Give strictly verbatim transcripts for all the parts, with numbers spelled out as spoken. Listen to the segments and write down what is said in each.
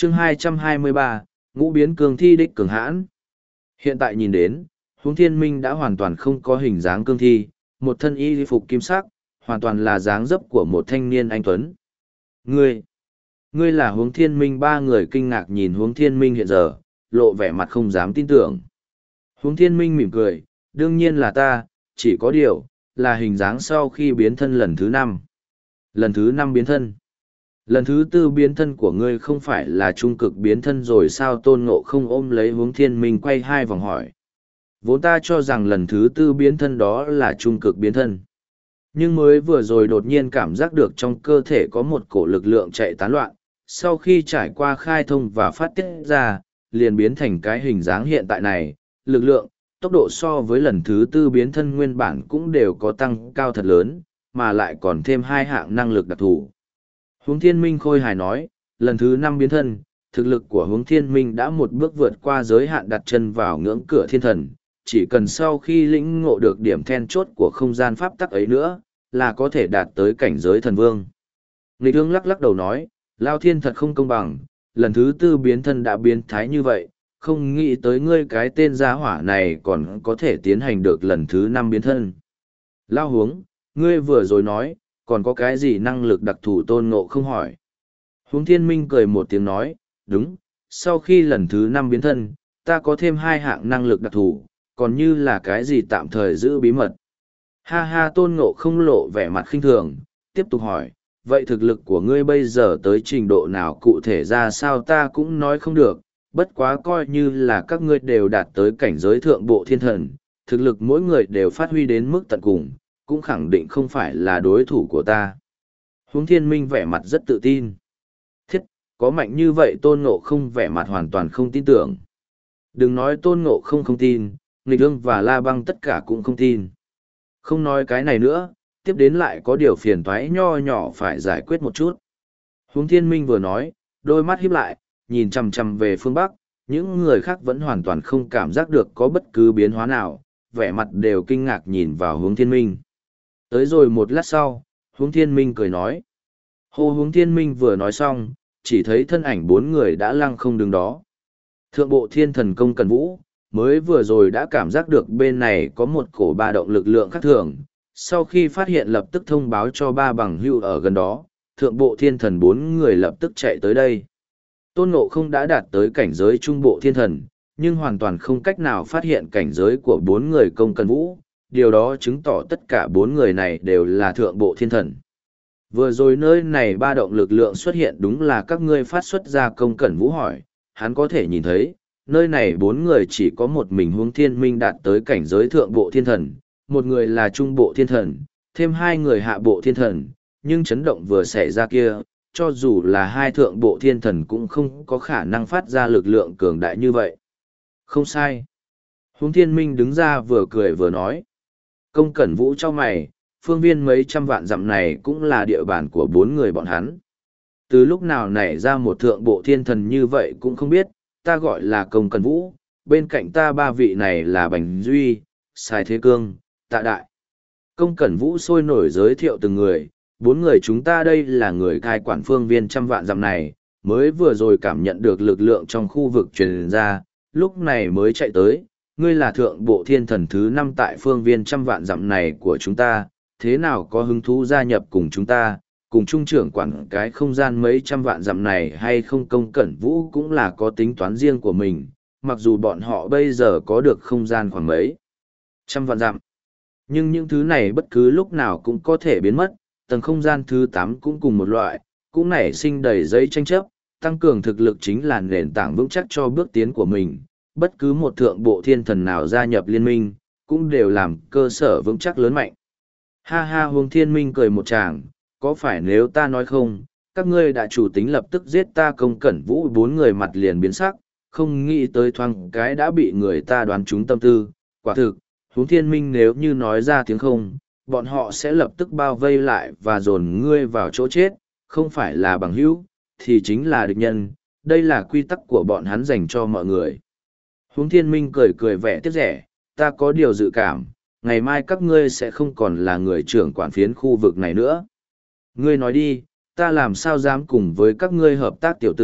chương hai trăm hai mươi ba, ngũ biến cường thi đích cường hãn. Hiện tại nhìn đến, Huống Thiên Minh đã hoàn toàn không có hình dáng cương thi, một thân y phục kim sắc, hoàn toàn là dáng dấp của một thanh niên anh tuấn. Ngươi, ngươi là Huống Thiên Minh. Ba người kinh ngạc nhìn Huống Thiên Minh hiện giờ, lộ vẻ mặt không dám tin tưởng. Huống Thiên Minh mỉm cười, đương nhiên là ta, chỉ có điều, là hình dáng sau khi biến thân lần thứ năm. Lần thứ năm biến thân. Lần thứ tư biến thân của ngươi không phải là trung cực biến thân rồi sao? Tôn Ngộ không ôm lấy Huống Thiên Minh quay hai vòng hỏi. Vốn ta cho rằng lần thứ tư biến thân đó là trung cực biến thân. Nhưng mới vừa rồi đột nhiên cảm giác được trong cơ thể có một cổ lực lượng chạy tán loạn, sau khi trải qua khai thông và phát tiết ra, liền biến thành cái hình dáng hiện tại này. Lực lượng, tốc độ so với lần thứ tư biến thân nguyên bản cũng đều có tăng cao thật lớn, mà lại còn thêm hai hạng năng lực đặc thù. Huống Thiên Minh khôi hài nói, lần thứ năm biến thân, thực lực của Huống Thiên Minh đã một bước vượt qua giới hạn đặt chân vào ngưỡng cửa thiên thần, chỉ cần sau khi lĩnh ngộ được điểm then chốt của không gian pháp tắc ấy nữa, là có thể đạt tới cảnh giới thần vương. Nghịch Ương lắc lắc đầu nói, Lao Thiên thật không công bằng, lần thứ tư biến thân đã biến thái như vậy, không nghĩ tới ngươi cái tên gia hỏa này còn có thể tiến hành được lần thứ năm biến thân. Lao Huống, ngươi vừa rồi nói, còn có cái gì năng lực đặc thù? Tôn Ngộ không hỏi. Huống Thiên Minh cười một tiếng nói, đúng, sau khi lần thứ năm biến thân, ta có thêm hai hạng năng lực đặc thù, còn như là cái gì tạm thời giữ bí mật. Ha ha, Tôn Ngộ không lộ vẻ mặt khinh thường, tiếp tục hỏi, vậy thực lực của ngươi bây giờ tới trình độ nào cụ thể ra sao ta cũng nói không được, bất quá coi như là các ngươi đều đạt tới cảnh giới thượng bộ thiên thần, thực lực mỗi người đều phát huy đến mức tận cùng, cũng khẳng định không phải là đối thủ của ta. Huống Thiên Minh vẻ mặt rất tự tin. Thiết, có mạnh như vậy? Tôn Ngộ không vẻ mặt hoàn toàn không tin tưởng. Đừng nói Tôn Ngộ không không tin, Nghịch Ương và La Băng tất cả cũng không tin. Không nói cái này nữa, tiếp đến lại có điều phiền toái nho nhỏ phải giải quyết một chút. Huống Thiên Minh vừa nói, đôi mắt híp lại, nhìn chằm chằm về phương Bắc, những người khác vẫn hoàn toàn không cảm giác được có bất cứ biến hóa nào, vẻ mặt đều kinh ngạc nhìn vào Huống Thiên Minh. Tới rồi một lát sau, Huống Thiên Minh cười nói. Hô Huống Thiên Minh vừa nói xong, chỉ thấy thân ảnh bốn người đã lăng không đứng đó. Thượng bộ thiên thần Công Cẩn Vũ, mới vừa rồi đã cảm giác được bên này có một cổ ba động lực lượng khác thường, sau khi phát hiện lập tức thông báo cho ba bằng hữu ở gần đó, thượng bộ thiên thần bốn người lập tức chạy tới đây. Tôn Ngộ không đã đạt tới cảnh giới trung bộ thiên thần, nhưng hoàn toàn không cách nào phát hiện cảnh giới của bốn người Công Cẩn Vũ, điều đó chứng tỏ tất cả bốn người này đều là thượng bộ thiên thần. Vừa rồi nơi này ba động lực lượng xuất hiện đúng là các ngươi phát xuất ra. Công Cẩn Vũ hỏi, hắn có thể nhìn thấy, nơi này bốn người chỉ có một mình Huống Thiên Minh đạt tới cảnh giới thượng bộ thiên thần, một người là trung bộ thiên thần, thêm hai người hạ bộ thiên thần, nhưng chấn động vừa xảy ra kia, cho dù là hai thượng bộ thiên thần cũng không có khả năng phát ra lực lượng cường đại như vậy. Không sai. Huống Thiên Minh đứng ra vừa cười vừa nói. Công Cẩn Vũ cho mày, phương viên mấy trăm vạn dặm này cũng là địa bàn của bốn người bọn hắn. Từ lúc nào nảy ra một thượng bộ thiên thần như vậy cũng không biết, ta gọi là Công Cẩn Vũ, bên cạnh ta ba vị này là Bành Duy, Sai Thế Cương, Tạ Đại. Công Cẩn Vũ sôi nổi giới thiệu từng người, bốn người chúng ta đây là người cai quản phương viên trăm vạn dặm này, mới vừa rồi cảm nhận được lực lượng trong khu vực truyền ra, lúc này mới chạy tới. Ngươi là thượng bộ thiên thần thứ năm tại phương viên trăm vạn dặm này của chúng ta, thế nào có hứng thú gia nhập cùng chúng ta, cùng trung trưởng quản cái không gian mấy trăm vạn dặm này hay không? Công Cẩn Vũ cũng là có tính toán riêng của mình, mặc dù bọn họ bây giờ có được không gian khoảng mấy trăm vạn dặm. Nhưng những thứ này bất cứ lúc nào cũng có thể biến mất, tầng không gian thứ tám cũng cùng một loại, cũng nảy sinh đầy giấy tranh chấp, tăng cường thực lực chính là nền tảng vững chắc cho bước tiến của mình. Bất cứ một thượng bộ thiên thần nào gia nhập liên minh, cũng đều làm cơ sở vững chắc lớn mạnh. Ha ha, Huống Thiên Minh cười một tràng, có phải nếu ta nói không, các ngươi đã chủ tính lập tức giết ta? Công Cẩn Vũ bốn người mặt liền biến sắc, không nghĩ tới thoáng cái đã bị người ta đoán trúng tâm tư. Quả thực, Huống Thiên Minh nếu như nói ra tiếng không, bọn họ sẽ lập tức bao vây lại và dồn ngươi vào chỗ chết, không phải là bằng hữu, thì chính là địch nhân, đây là quy tắc của bọn hắn dành cho mọi người. Huống Thiên Minh cười cười vẻ tiếc rẻ, ta có điều dự cảm, ngày mai các ngươi sẽ không còn là người trưởng quản phiến khu vực này nữa. Ngươi nói đi, ta làm sao dám cùng với các ngươi hợp tác? Tiểu tử,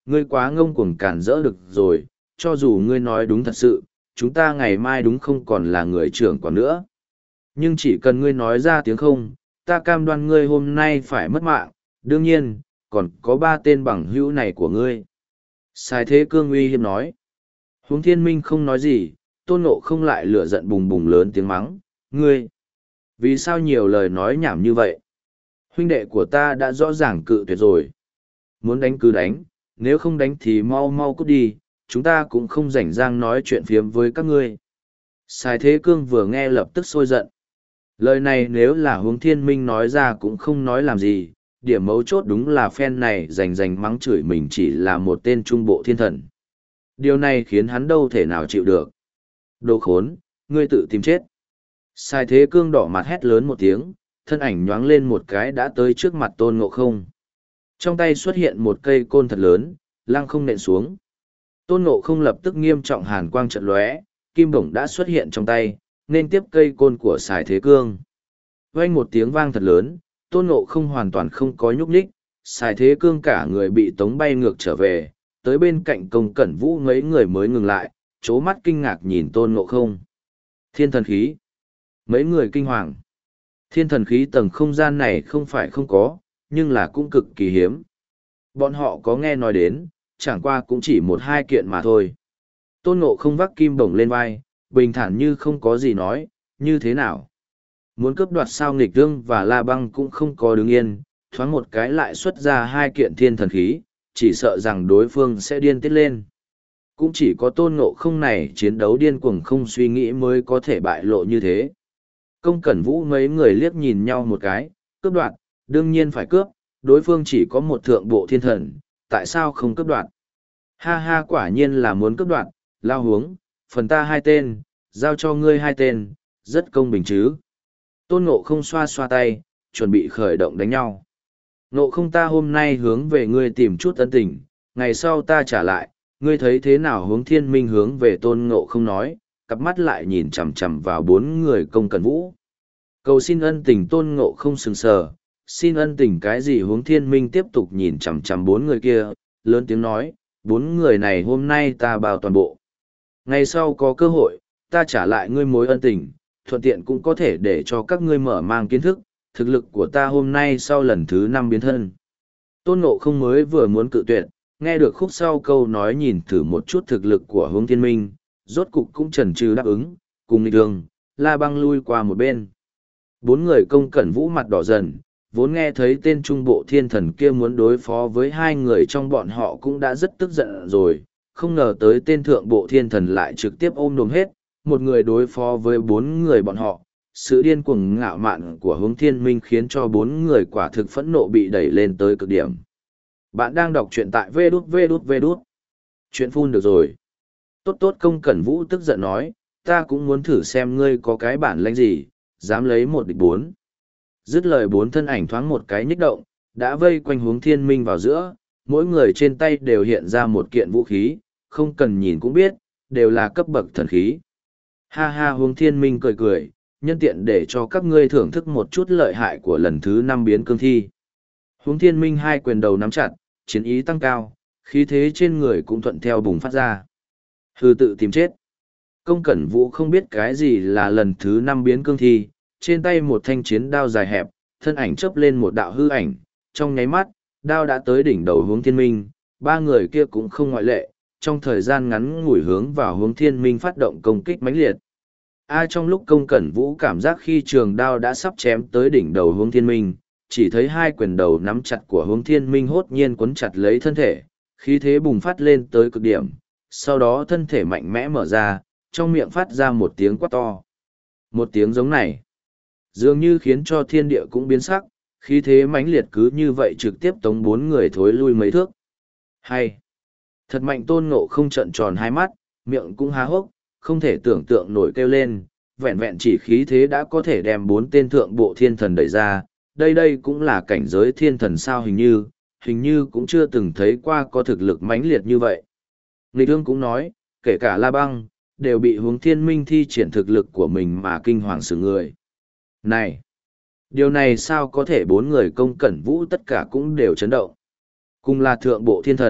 ngươi quá ngông cuồng cản rỡ được rồi, cho dù ngươi nói đúng thật sự, chúng ta ngày mai đúng không còn là người trưởng quản nữa. Nhưng chỉ cần ngươi nói ra tiếng không, ta cam đoan ngươi hôm nay phải mất mạng, đương nhiên, còn có ba tên bằng hữu này của ngươi. Sai Thế Cương uy hiếp nói. Huống Thiên Minh không nói gì, Tôn Ngộ không lại lửa giận bùng bùng lớn tiếng mắng, ngươi, vì sao nhiều lời nói nhảm như vậy? Huynh đệ của ta đã rõ ràng cự tuyệt rồi. Muốn đánh cứ đánh, nếu không đánh thì mau mau cút đi, chúng ta cũng không rảnh rang nói chuyện phiếm với các ngươi. Sai Thế Cương vừa nghe lập tức sôi giận. Lời này nếu là Huống Thiên Minh nói ra cũng không nói làm gì, điểm mấu chốt đúng là phen này rành rành mắng chửi mình chỉ là một tên trung bộ thiên thần. Điều này khiến hắn đâu thể nào chịu được. Đồ khốn, ngươi tự tìm chết. Sai Thế Cương đỏ mặt hét lớn một tiếng, thân ảnh nhoáng lên một cái đã tới trước mặt Tôn Ngộ không. Trong tay xuất hiện một cây côn thật lớn, lăng không nện xuống. Tôn Ngộ không lập tức nghiêm trọng hàn quang trận lóe, kim bổng đã xuất hiện trong tay, nên tiếp cây côn của Sai Thế Cương. Vang một tiếng vang thật lớn, Tôn Ngộ không hoàn toàn không có nhúc nhích, Sai Thế Cương cả người bị tống bay ngược trở về, tới bên cạnh Công Cẩn Vũ mấy người mới ngừng lại, chố mắt kinh ngạc nhìn Tôn Ngộ không. Thiên thần khí. Mấy người kinh hoàng. Thiên thần khí tầng không gian này không phải không có, nhưng là cũng cực kỳ hiếm. Bọn họ có nghe nói đến, chẳng qua cũng chỉ một hai kiện mà thôi. Tôn Ngộ không vác kim bổng lên vai, bình thản như không có gì nói, như thế nào? Muốn cướp đoạt sao Nghịch Vương và La Băng cũng không có đứng yên, thoáng một cái lại xuất ra hai kiện thiên thần khí, chỉ sợ rằng đối phương sẽ điên tiết lên. Cũng chỉ có Tôn Ngộ không này chiến đấu điên cuồng không suy nghĩ mới có thể bại lộ như thế. Công Cẩn Vũ mấy người liếc nhìn nhau một cái, cướp đoạt, đương nhiên phải cướp, đối phương chỉ có một thượng bộ thiên thần, tại sao không cướp đoạt? Ha ha, quả nhiên là muốn cướp đoạt, lao hướng, phần ta hai tên, giao cho ngươi hai tên, rất công bình chứ. Tôn Ngộ không xoa xoa tay, chuẩn bị khởi động đánh nhau. Ngộ không, ta hôm nay hướng về ngươi tìm chút ân tình, ngày sau ta trả lại, ngươi thấy thế nào? Hướng Thiên Minh hướng về Tôn Ngộ không nói, cặp mắt lại nhìn chằm chằm vào bốn người Công Cẩn Vũ. Cầu xin ân tình. Tôn Ngộ không sừng sờ, xin ân tình cái gì? Hướng Thiên Minh tiếp tục nhìn chằm chằm bốn người kia, lớn tiếng nói, bốn người này hôm nay ta bao toàn bộ. Ngày sau có cơ hội, ta trả lại ngươi mối ân tình, thuận tiện cũng có thể để cho các ngươi mở mang kiến thức, thực lực của ta hôm nay sau lần thứ năm biến thân. Tôn Ngộ không mới vừa muốn cự tuyệt, nghe được khúc sau câu nói nhìn thử một chút thực lực của Hướng Thiên Minh, rốt cục cũng chần chừ đáp ứng, cùng Nghịch Vương, La Băng lui qua một bên. Bốn người Công Cẩn Vũ mặt đỏ dần, vốn nghe thấy tên trung bộ thiên thần kia muốn đối phó với hai người trong bọn họ cũng đã rất tức giận rồi, không ngờ tới tên thượng bộ thiên thần lại trực tiếp ôm đồm hết, một người đối phó với bốn người bọn họ. Sự điên cuồng ngạo mạn của Hướng Thiên Minh khiến cho bốn người quả thực phẫn nộ bị đẩy lên tới cực điểm. Bạn đang đọc truyện tại vê đút vê đút vê đút. Chuyện phun được rồi. Tốt tốt, Công Cẩn Vũ tức giận nói, ta cũng muốn thử xem ngươi có cái bản lĩnh gì, dám lấy một địch bốn. Dứt lời, bốn thân ảnh thoáng một cái nhích động, đã vây quanh Hướng Thiên Minh vào giữa, mỗi người trên tay đều hiện ra một kiện vũ khí, không cần nhìn cũng biết, đều là cấp bậc thần khí. Ha ha, Hướng Thiên Minh cười cười, nhân tiện để cho các ngươi thưởng thức một chút lợi hại của lần thứ năm biến cương thi. Hướng Thiên Minh hai quyền đầu nắm chặt, chiến ý tăng cao, khí thế trên người cũng thuận theo bùng phát ra. Hư tự tìm chết. Công Cẩn Vũ không biết cái gì là lần thứ năm biến cương thi, trên tay một thanh chiến đao dài hẹp, thân ảnh chớp lên một đạo hư ảnh, trong nháy mắt, đao đã tới đỉnh đầu Hướng Thiên Minh, ba người kia cũng không ngoại lệ, trong thời gian ngắn ngủi hướng vào Hướng Thiên Minh phát động công kích mãnh liệt. A trong lúc Công Cẩn Vũ cảm giác khi trường đao đã sắp chém tới đỉnh đầu Hướng Thiên Minh, chỉ thấy hai quyền đầu nắm chặt của Hướng Thiên Minh hốt nhiên quấn chặt lấy thân thể, khí thế bùng phát lên tới cực điểm, sau đó thân thể mạnh mẽ mở ra, trong miệng phát ra một tiếng quát to. Một tiếng giống này, dường như khiến cho thiên địa cũng biến sắc, khí thế mãnh liệt cứ như vậy trực tiếp tống bốn người thối lui mấy thước. Hay! Thật mạnh. Tôn Ngộ không trợn tròn hai mắt, miệng cũng há hốc, không thể tưởng tượng nổi kêu lên, vẹn vẹn chỉ khí thế đã có thể đem bốn tên thượng bộ thiên thần đẩy ra, đây đây cũng là cảnh giới thiên thần sao? Hình như, hình như cũng chưa từng thấy qua có thực lực mãnh liệt như vậy. Nghịch Vương cũng nói, kể cả La Băng, đều bị Hướng Thiên Minh thi triển thực lực của mình mà kinh hoàng sự người. Này! Điều này sao có thể? Bốn người Công Cẩn Vũ tất cả cũng đều chấn động. Cùng là thượng bộ thiên thần,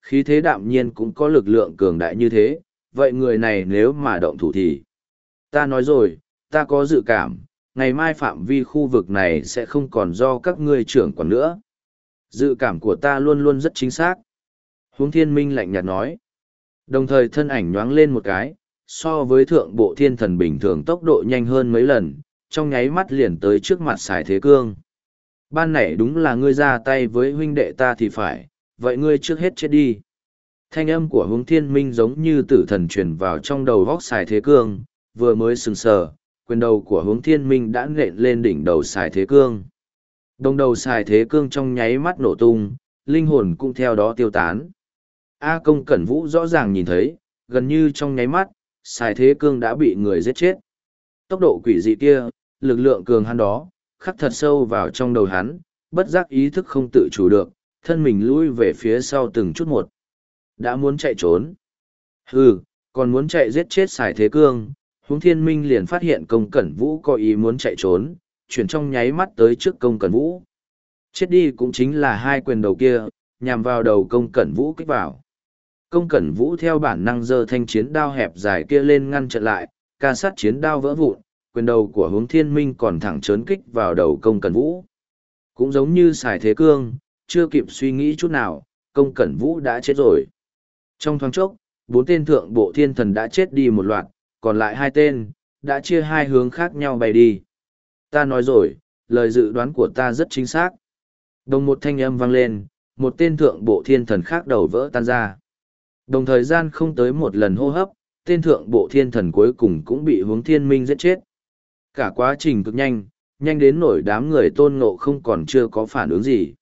khí thế đạm nhiên cũng có lực lượng cường đại như thế, vậy người này nếu mà động thủ thì... Ta nói rồi, ta có dự cảm, ngày mai phạm vi khu vực này sẽ không còn do các ngươi trưởng quản nữa. Dự cảm của ta luôn luôn rất chính xác. Huống Thiên Minh lạnh nhạt nói. Đồng thời thân ảnh nhoáng lên một cái, so với thượng bộ thiên thần bình thường tốc độ nhanh hơn mấy lần, trong nháy mắt liền tới trước mặt Sài Thế Cương. Ban nãy đúng là ngươi ra tay với huynh đệ ta thì phải, vậy ngươi trước hết chết đi. Thanh âm của Huống Thiên Minh giống như tử thần truyền vào trong đầu vóc Sài Thế Cương, vừa mới sừng sờ, quyền đầu của Huống Thiên Minh đã nện lên đỉnh đầu Sài Thế Cương. Đồng đầu Sài Thế Cương trong nháy mắt nổ tung, linh hồn cũng theo đó tiêu tán. A Công Cẩn Vũ rõ ràng nhìn thấy, gần như trong nháy mắt, Sài Thế Cương đã bị người giết chết. Tốc độ quỷ dị kia, lực lượng cường hắn đó, khắc thật sâu vào trong đầu hắn, bất giác ý thức không tự chủ được, thân mình lui về phía sau từng chút một. Đã muốn chạy trốn. Hừ, còn muốn chạy giết chết Sài Thế Cương, Huống Thiên Minh liền phát hiện Công Cẩn Vũ có ý muốn chạy trốn, chuyển trong nháy mắt tới trước Công Cẩn Vũ. Chết đi cũng chính là hai quyền đầu kia, nhằm vào đầu Công Cẩn Vũ kích vào. Công Cẩn Vũ theo bản năng giơ thanh chiến đao hẹp dài kia lên ngăn chặn lại, ca sát chiến đao vỡ vụn, quyền đầu của Huống Thiên Minh còn thẳng chớn kích vào đầu Công Cẩn Vũ. Cũng giống như Sài Thế Cương, chưa kịp suy nghĩ chút nào, Công Cẩn Vũ đã chết rồi. Trong thoáng chốc, bốn tên thượng bộ thiên thần đã chết đi một loạt, còn lại hai tên, đã chia hai hướng khác nhau bay đi. Ta nói rồi, lời dự đoán của ta rất chính xác. Đồng một thanh âm vang lên, một tên thượng bộ thiên thần khác đầu vỡ tan ra. Đồng thời gian không tới một lần hô hấp, tên thượng bộ thiên thần cuối cùng cũng bị Huống Thiên Minh giết chết. Cả quá trình cực nhanh, nhanh đến nổi đám người Tôn Ngộ không còn chưa có phản ứng gì.